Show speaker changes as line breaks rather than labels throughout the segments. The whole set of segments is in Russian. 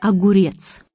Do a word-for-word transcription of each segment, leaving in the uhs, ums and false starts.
Огурец.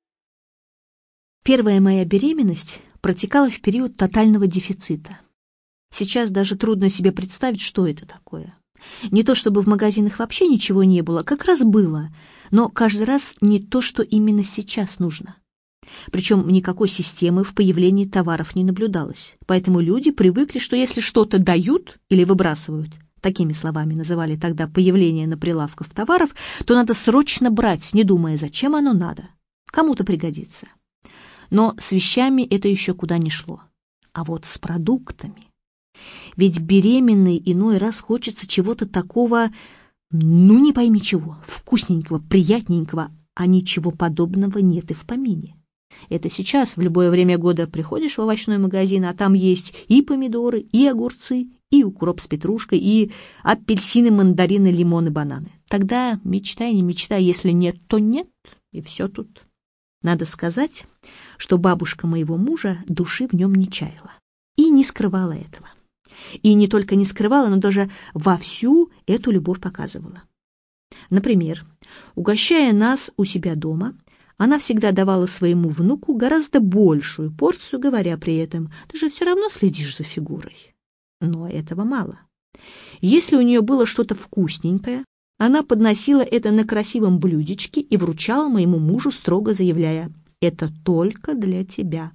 Первая моя беременность протекала в период тотального дефицита. Сейчас даже трудно себе представить, что это такое. Не то чтобы в магазинах вообще ничего не было, как раз было, но каждый раз не то, что именно сейчас нужно. Причем никакой системы в появлении товаров не наблюдалось, поэтому люди привыкли, что если что-то дают или выбрасывают, такими словами называли тогда появление на прилавках товаров, то надо срочно брать, не думая, зачем оно надо. Кому-то пригодится. Но с вещами это еще куда ни шло. А вот с продуктами... Ведь беременной иной раз хочется чего-то такого, ну не пойми чего, вкусненького, приятненького, а ничего подобного нет и в помине. Это сейчас в любое время года приходишь в овощной магазин, а там есть и помидоры, и огурцы, и укроп с петрушкой, и апельсины, мандарины, лимоны, бананы. Тогда мечтай, не мечтай, если нет, то нет, и все тут. Надо сказать, что бабушка моего мужа души в нем не чаяла и не скрывала этого. И не только не скрывала, но даже вовсю эту любовь показывала. Например, угощая нас у себя дома, она всегда давала своему внуку гораздо большую порцию, говоря при этом: «Ты же все равно следишь за фигурой». Но этого мало. Если у нее было что-то вкусненькое, она подносила это на красивом блюдечке и вручала моему мужу, строго заявляя: «Это только для тебя».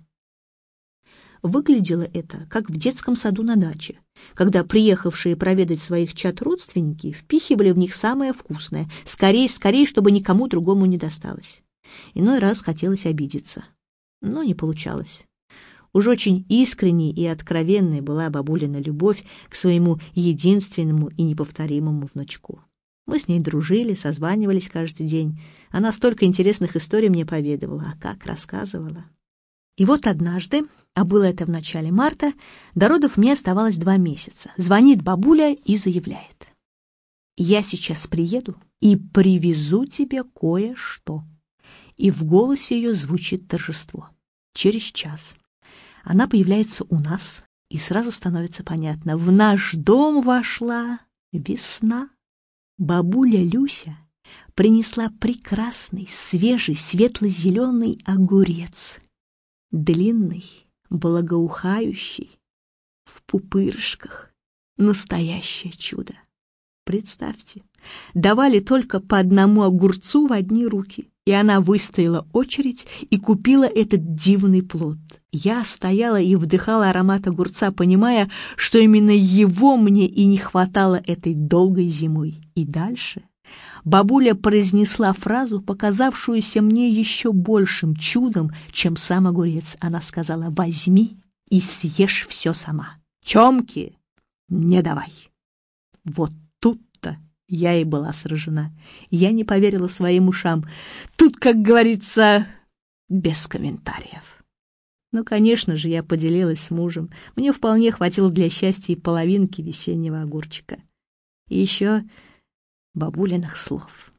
Выглядело это, как в детском саду на даче, когда приехавшие проведать своих чад родственники впихивали в них самое вкусное, скорей, скорей, чтобы никому другому не досталось. Иной раз хотелось обидеться, но не получалось. Уж очень искренней и откровенной была бабулина любовь к своему единственному и неповторимому внучку. Мы с ней дружили, созванивались каждый день. Она столько интересных историй мне поведывала, а как рассказывала. И вот однажды, а было это в начале марта, до родов мне оставалось два месяца, звонит бабуля и заявляет: «Я сейчас приеду и привезу тебе кое-что». И в голосе ее звучит торжество. Через час она появляется у нас, и сразу становится понятно: в наш дом вошла весна. Бабуля Люся принесла прекрасный, свежий, светло-зеленый огурец. Длинный, благоухающий, в пупырышках. Настоящее чудо. Представьте, давали только по одному огурцу в одни руки, и она выстояла очередь и купила этот дивный плод. Я стояла и вдыхала аромат огурца, понимая, что именно его мне и не хватало этой долгой зимой. И дальше бабуля произнесла фразу, показавшуюся мне еще большим чудом, чем сам огурец. Она сказала: «Возьми и съешь все сама. Чомки не давай». Вот тут-то я и была сражена. Я не поверила своим ушам. Тут, как говорится, без комментариев. Ну, конечно же, я поделилась с мужем. Мне вполне хватило для счастья и половинки весеннего огурчика. И еще бабулиных слов.